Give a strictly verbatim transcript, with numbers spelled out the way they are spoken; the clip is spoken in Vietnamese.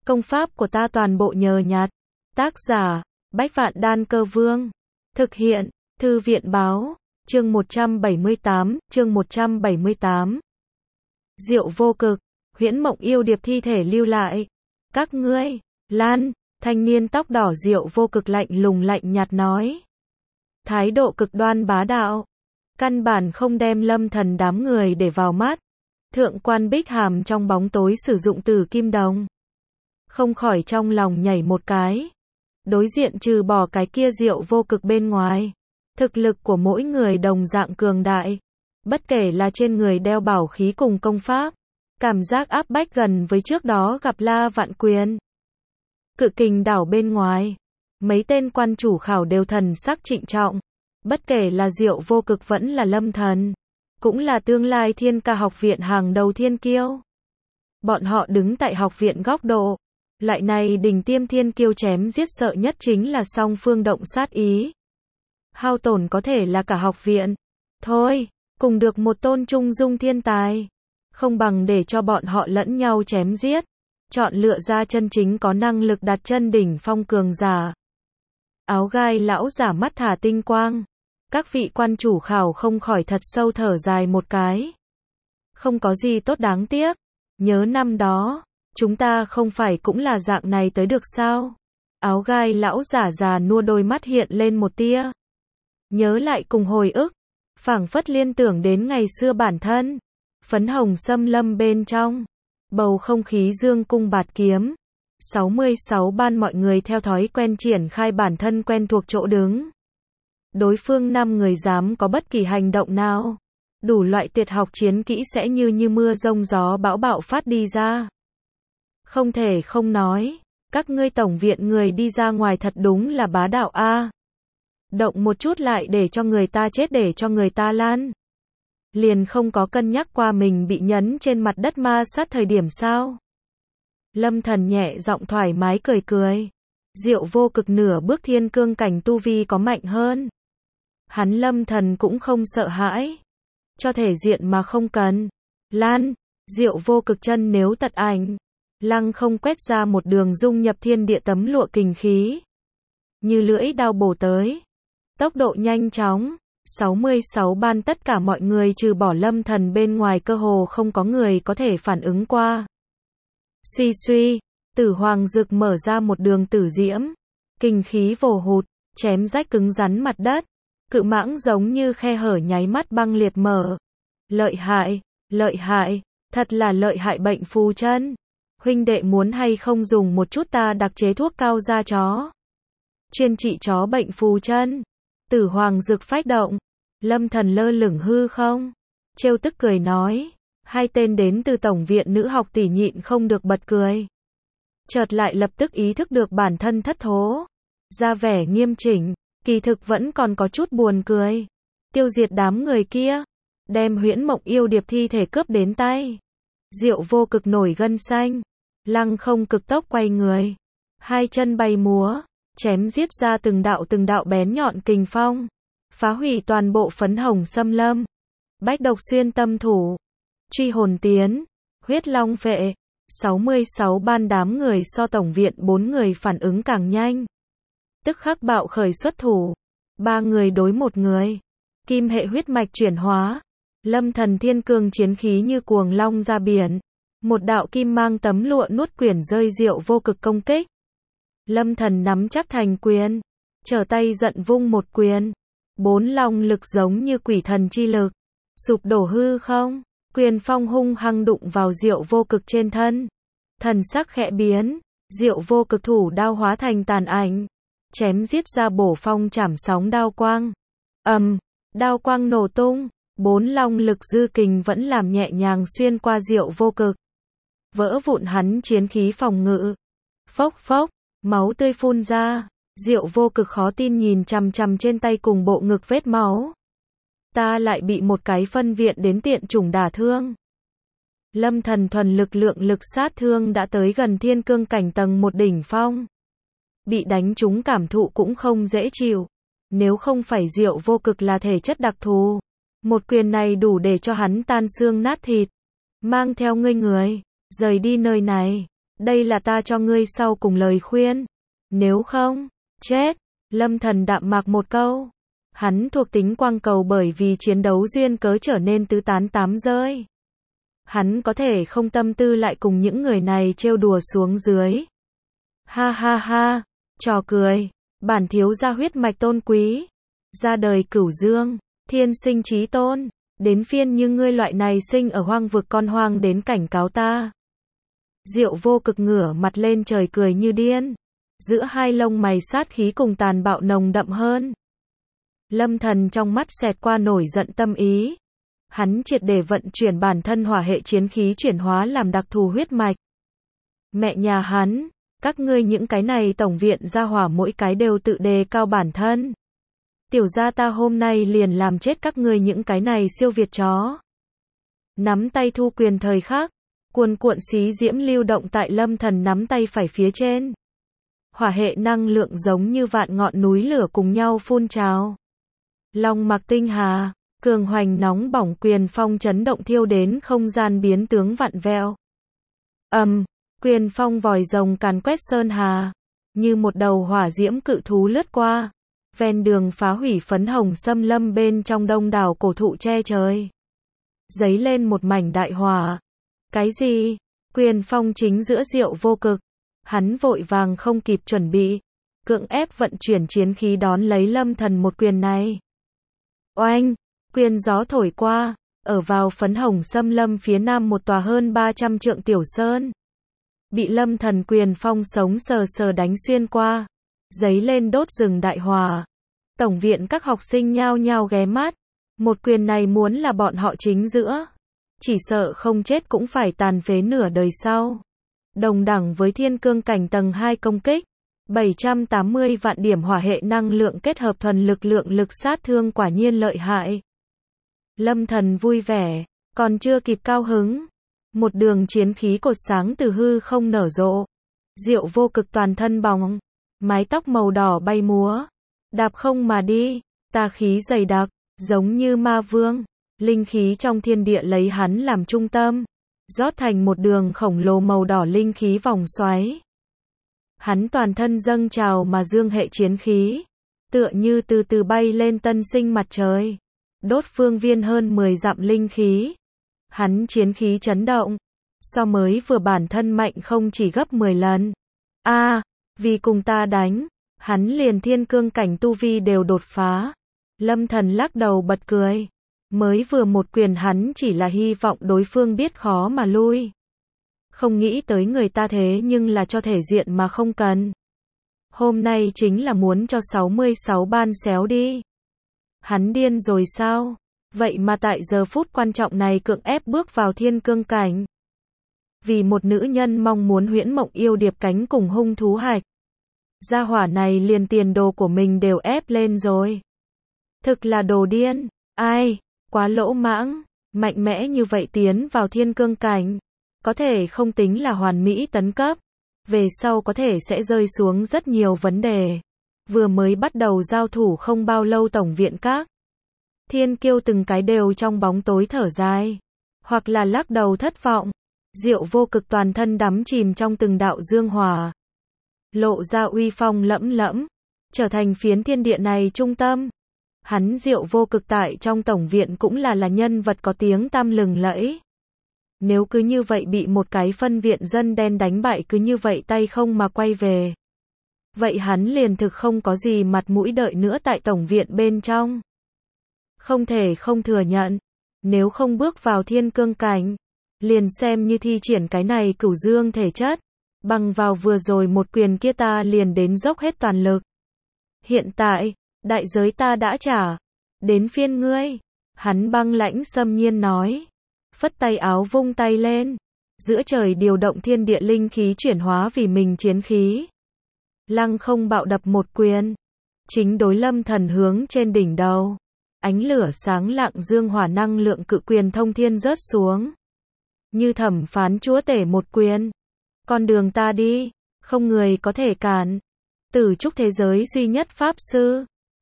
Công pháp của ta toàn bộ nhờ nhặt. Tác giả, Bách Vạn Đan Cơ Vương. Thực hiện, Thư viện Báo. Chương một trăm bảy mươi tám, chương một trăm bảy mươi tám. Diệu vô cực, Huyễn Mộng yêu điệp thi thể lưu lại. Các ngươi, Lan, thanh niên tóc đỏ Diệu vô cực lạnh lùng lạnh nhạt nói. Thái độ cực đoan bá đạo. Căn bản không đem Lâm Thần đám người để vào mắt. Thượng quan Bích Hàm trong bóng tối sử dụng từ kim đồng. Không khỏi trong lòng nhảy một cái. Đối diện trừ bỏ cái kia Diệu vô cực bên ngoài. Thực lực của mỗi người đồng dạng cường đại. Bất kể là trên người đeo bảo khí cùng công pháp. Cảm giác áp bách gần với trước đó gặp La Vạn Quyền. Cự Kình đảo bên ngoài. Mấy tên quan chủ khảo đều thần sắc trịnh trọng. Bất kể là Diệu vô cực vẫn là Lâm Thần. Cũng là tương lai Thiên Ca học viện hàng đầu thiên kiêu. Bọn họ đứng tại học viện góc độ. Loại này đỉnh tiêm thiên kiêu chém giết sợ nhất chính là song phương động sát ý. Hao tổn có thể là cả học viện. Thôi, cùng được một tôn trung dung thiên tài. Không bằng để cho bọn họ lẫn nhau chém giết. Chọn lựa ra chân chính có năng lực đặt chân đỉnh phong cường giả. Áo gai lão giả mắt thả tinh quang. Các vị quan chủ khảo không khỏi thật sâu thở dài một cái. Không có gì tốt đáng tiếc. Nhớ năm đó, chúng ta không phải cũng là dạng này tới được sao? Áo gai lão giả già nua đôi mắt hiện lên một tia. Nhớ lại cùng hồi ức. Phảng phất liên tưởng đến ngày xưa bản thân. Phấn hồng xâm lâm bên trong. Bầu không khí dương cung bạt kiếm. sáu mươi sáu ban mọi người theo thói quen triển khai bản thân quen thuộc chỗ đứng. Đối phương năm người dám có bất kỳ hành động nào. Đủ loại tuyệt học chiến kỹ sẽ như như mưa rông gió bão bạo phát đi ra. Không thể không nói. Các ngươi tổng viện người đi ra ngoài thật đúng là bá đạo a. Động một chút lại để cho người ta chết để cho người ta lan. Liền không có cân nhắc qua mình bị nhấn trên mặt đất ma sát thời điểm sao. Lâm Thần nhẹ giọng thoải mái cười cười. Diệu vô cực nửa bước thiên cương cảnh tu vi có mạnh hơn. Hắn Lâm Thần cũng không sợ hãi. Cho thể diện mà không cần. Lan, Diệu vô cực chân nếu tật ảnh. Lăng không quét ra một đường dung nhập thiên địa tấm lụa kình khí. Như lưỡi đao bổ tới. Tốc độ nhanh chóng. sáu mươi sáu ban tất cả mọi người trừ bỏ Lâm Thần bên ngoài cơ hồ không có người có thể phản ứng qua. Suy suy, Tử Hoàng Dực mở ra một đường tử diễm. Kình khí vồ hụt, chém rách cứng rắn mặt đất. Cự mãng giống như khe hở nháy mắt băng liệt mở. Lợi hại, lợi hại, thật là lợi hại bệnh phù chân. Huynh đệ muốn hay không dùng một chút ta đặc chế thuốc cao da chó. Chuyên trị chó bệnh phù chân. Tử Hoàng Dực phách động. Lâm Thần lơ lửng hư không. Trêu tức cười nói. Hai tên đến từ tổng viện nữ học tỷ nhịn không được bật cười. Chợt lại lập tức ý thức được bản thân thất thố. Ra vẻ nghiêm chỉnh. Kỳ thực vẫn còn có chút buồn cười. Tiêu diệt đám người kia. Đem Huyễn Mộng yêu điệp thi thể cướp đến tay. Diệu vô cực nổi gân xanh. Lăng không cực tốc quay người. Hai chân bay múa. Chém giết ra từng đạo từng đạo bén nhọn kình phong. Phá hủy toàn bộ phấn hồng xâm lâm. Bách độc xuyên tâm thủ. Truy hồn tiến. Huyết long phệ. sáu mươi sáu ban đám người so tổng viện bốn người phản ứng càng nhanh. Tức khắc bạo khởi xuất thủ. Ba người đối một người. Kim hệ huyết mạch chuyển hóa. Lâm Thần thiên cương chiến khí như cuồng long ra biển. Một đạo kim mang tấm lụa nuốt quyển rơi Diệu vô cực công kích. Lâm Thần nắm chắc thành quyền. Trở tay giận vung một quyền. Bốn long lực giống như quỷ thần chi lực. Sụp đổ hư không. Quyền phong hung hăng đụng vào Diệu vô cực trên thân. Thần sắc khẽ biến. Diệu vô cực thủ đao hóa thành tàn ảnh. Chém giết ra bổ phong chảm sóng đao quang. Ầm, um, đao quang nổ tung. Bốn long lực dư kình vẫn làm nhẹ nhàng xuyên qua Diệu vô cực. Vỡ vụn hắn chiến khí phòng ngự. Phốc phốc, máu tươi phun ra. Diệu vô cực khó tin nhìn chằm chằm trên tay cùng bộ ngực vết máu. Ta lại bị một cái phân viện đến tiện chủng đả thương. Lâm Thần thuần lực lượng lực sát thương đã tới gần thiên cương cảnh tầng một đỉnh phong. Bị đánh trúng cảm thụ cũng không dễ chịu. Nếu không phải Diệu vô cực là thể chất đặc thù. Một quyền này đủ để cho hắn tan xương nát thịt. Mang theo ngươi người. Rời đi nơi này. Đây là ta cho ngươi sau cùng lời khuyên. Nếu không, chết. Lâm Thần đạm mạc một câu. Hắn thuộc tính quang cầu bởi vì chiến đấu duyên cớ trở nên tứ tán tám rơi. Hắn có thể không tâm tư lại cùng những người này trêu đùa xuống dưới. Ha ha ha, trò cười. Bản thiếu gia huyết mạch tôn quý. Ra đời cửu dương, thiên sinh chí tôn. Đến phiên như ngươi loại này sinh ở hoang vực con hoang đến cảnh cáo ta. Diệu Vô Cực ngửa mặt lên trời cười như điên. Giữa hai lông mày sát khí cùng tàn bạo nồng đậm hơn. Lâm Thần trong mắt xẹt qua nổi giận tâm ý. Hắn triệt để vận chuyển bản thân hỏa hệ chiến khí chuyển hóa làm đặc thù huyết mạch. Mẹ nhà hắn, các ngươi những cái này tổng viện gia hỏa mỗi cái đều tự đề cao bản thân. Tiểu gia ta hôm nay liền làm chết các ngươi những cái này siêu việt chó. Nắm tay thu quyền thời khắc, cuồn cuộn xí diễm lưu động tại Lâm Thần nắm tay phải phía trên. Hỏa hệ năng lượng giống như vạn ngọn núi lửa cùng nhau phun trào. Long Mạc Tinh Hà, cường hoành nóng bỏng quyền phong chấn động thiêu đến không gian biến tướng vặn vẹo. Ầm, um, quyền phong vòi rồng càn quét sơn hà, như một đầu hỏa diễm cự thú lướt qua, ven đường phá hủy phấn hồng xâm lâm bên trong đông đảo cổ thụ che trời. Giấy lên một mảnh đại hỏa. Cái gì? Quyền phong chính giữa Diệu Vô Cực. Hắn vội vàng không kịp chuẩn bị, cưỡng ép vận chuyển chiến khí đón lấy Lâm Thần một quyền này. Oanh, quyền gió thổi qua, ở vào phấn hồng xâm lâm phía nam một tòa hơn ba trăm trượng tiểu sơn. Bị Lâm Thần quyền phong sống sờ sờ đánh xuyên qua, giấy lên đốt rừng đại hỏa. Tổng viện các học sinh nhao nhao ghé mắt, một quyền này muốn là bọn họ chính giữa, chỉ sợ không chết cũng phải tàn phế nửa đời sau. Đồng đẳng với thiên cương cảnh tầng hai công kích, bảy trăm tám mươi vạn điểm hỏa hệ năng lượng kết hợp thuần lực lượng lực sát thương quả nhiên lợi hại. Lâm Thần vui vẻ, còn chưa kịp cao hứng. Một đường chiến khí cột sáng từ hư không nở rộ. Diệu Vô Cực toàn thân bóng, mái tóc màu đỏ bay múa, đạp không mà đi, tà khí dày đặc, giống như ma vương. Linh khí trong thiên địa lấy hắn làm trung tâm, rót thành một đường khổng lồ màu đỏ linh khí vòng xoáy. Hắn toàn thân dâng trào mà dương hệ chiến khí, tựa như từ từ bay lên tân sinh mặt trời, đốt phương viên hơn mười dặm linh khí. Hắn chiến khí chấn động, so mới vừa bản thân mạnh không chỉ gấp mười lần. A, à, vì cùng ta đánh, hắn liền thiên cương cảnh tu vi đều đột phá. Lâm Thần lắc đầu bật cười. Mới vừa một quyền hắn chỉ là hy vọng đối phương biết khó mà lui. Không nghĩ tới người ta thế nhưng là cho thể diện mà không cần. Hôm nay chính là muốn cho sáu mươi sáu ban xéo đi. Hắn điên rồi sao? Vậy mà tại giờ phút quan trọng này cưỡng ép bước vào thiên cương cảnh. Vì một nữ nhân mong muốn huyễn mộng yêu điệp cánh cùng hung thú hạch. Gia hỏa này liền tiền đồ của mình đều ép lên rồi. Thực là đồ điên. Ai? Quá lỗ mãng, mạnh mẽ như vậy tiến vào thiên cương cảnh, có thể không tính là hoàn mỹ tấn cấp, về sau có thể sẽ rơi xuống rất nhiều vấn đề. Vừa mới bắt đầu giao thủ không bao lâu tổng viện các thiên kiêu từng cái đều trong bóng tối thở dài, hoặc là lắc đầu thất vọng. Diệu Vô Cực toàn thân đắm chìm trong từng đạo dương hỏa, lộ ra uy phong lẫm lẫm, trở thành phiến thiên địa này trung tâm. Hắn Diệu Vô Cực tại trong tổng viện cũng là là nhân vật có tiếng tăm lừng lẫy. Nếu cứ như vậy bị một cái phân viện dân đen đánh bại cứ như vậy tay không mà quay về, vậy hắn liền thực không có gì mặt mũi đợi nữa tại tổng viện bên trong. Không thể không thừa nhận, nếu không bước vào thiên cương cảnh, liền xem như thi triển cái này cửu dương thể chất, bằng vào vừa rồi một quyền kia ta liền đến dốc hết toàn lực. Hiện tại, đại giới ta đã trả, đến phiên ngươi. Hắn băng lãnh xâm nhiên nói, phất tay áo vung tay lên, giữa trời điều động thiên địa linh khí chuyển hóa vì mình chiến khí. Lăng không bạo đập một quyền, chính đối Lâm Thần hướng trên đỉnh đầu. Ánh lửa sáng lạng dương hỏa năng lượng cự quyền thông thiên rớt xuống. Như thẩm phán chúa tể một quyền. Con đường ta đi, không người có thể cản. Tử trúc thế giới duy nhất pháp sư.